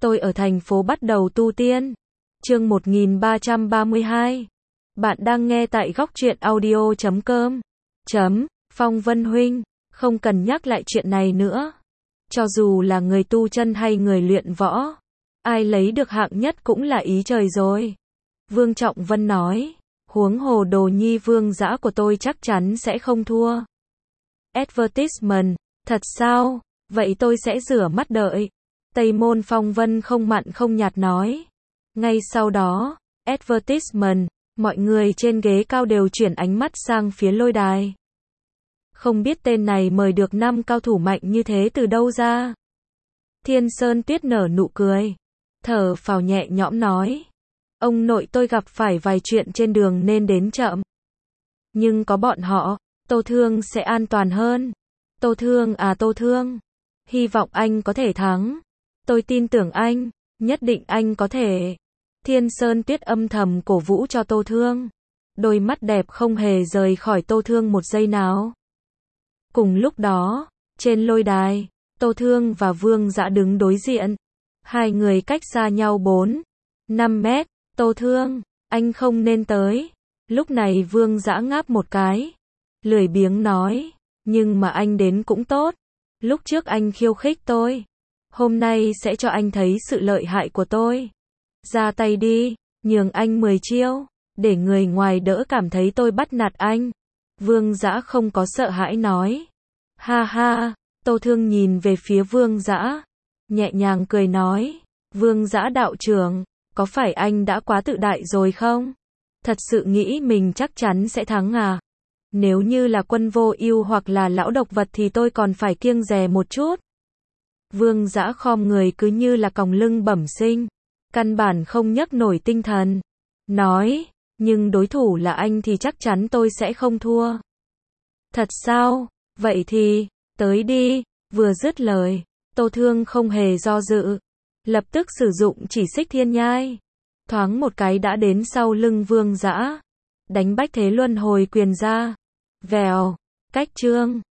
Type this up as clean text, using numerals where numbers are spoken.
Tôi ở thành phố bắt đầu tu tiên. Chương 1332. Bạn đang nghe tại góc truyện audio.com. Phong Vân huynh, không cần nhắc lại chuyện này nữa. Cho dù là người tu chân hay người luyện võ, ai lấy được hạng nhất cũng là ý trời rồi. Vương Trọng Vân nói, huống hồ Đồ Nhi Vương Dã của tôi chắc chắn sẽ không thua. Advertisement, thật sao? Vậy tôi sẽ rửa mắt đợi. Tây Môn Phong Vân không mặn không nhạt nói. Ngay sau đó, advertisement, mọi người trên ghế cao đều chuyển ánh mắt sang phía lôi đài. Không biết tên này mời được 5 cao thủ mạnh như thế từ đâu ra. Thiên Sơn Tuyết nở nụ cười, thở phào nhẹ nhõm nói. Ông nội tôi gặp phải vài chuyện trên đường nên đến chậm. Nhưng có bọn họ, Tô Thương sẽ an toàn hơn. Tô Thương à Tô Thương, hy vọng anh có thể thắng. Tôi tin tưởng anh, nhất định anh có thể. Thiên Sơn Tuyết âm thầm cổ vũ cho Tô Thương. Đôi mắt đẹp không hề rời khỏi Tô Thương một giây nào. Cùng lúc đó, trên lôi đài, Tô Thương và Vương Dã đứng đối diện. Hai người cách xa nhau 4-5 mét. Tô Thương, anh không nên tới. Lúc này Vương Dã ngáp một cái, lười biếng nói, nhưng mà anh đến cũng tốt. Lúc trước anh khiêu khích tôi, hôm nay sẽ cho anh thấy sự lợi hại của tôi. Ra tay đi, nhường anh 10 chiêu, để người ngoài đỡ cảm thấy tôi bắt nạt anh. Vương Dã không có sợ hãi nói. Ha ha, Tô Thương nhìn về phía Vương Dã, nhẹ nhàng cười nói, Vương Dã đạo trưởng, có phải anh đã quá tự đại rồi không? Thật sự nghĩ mình chắc chắn sẽ thắng à? Nếu như là Quân Vô Ưu hoặc là lão độc vật thì tôi còn phải kiêng dè một chút. Vương Dã khom người cứ như là còng lưng bẩm sinh, căn bản không nhấc nổi tinh thần. Nói, nhưng đối thủ là anh thì chắc chắn tôi sẽ không thua. Thật sao? Vậy thì, tới đi. Vừa dứt lời, Tô Thương không hề do dự, lập tức sử dụng chỉ xích thiên nhai. Thoáng một cái đã đến sau lưng Vương Dã, đánh bách thế luân hồi quyền ra. Vèo, cách chương.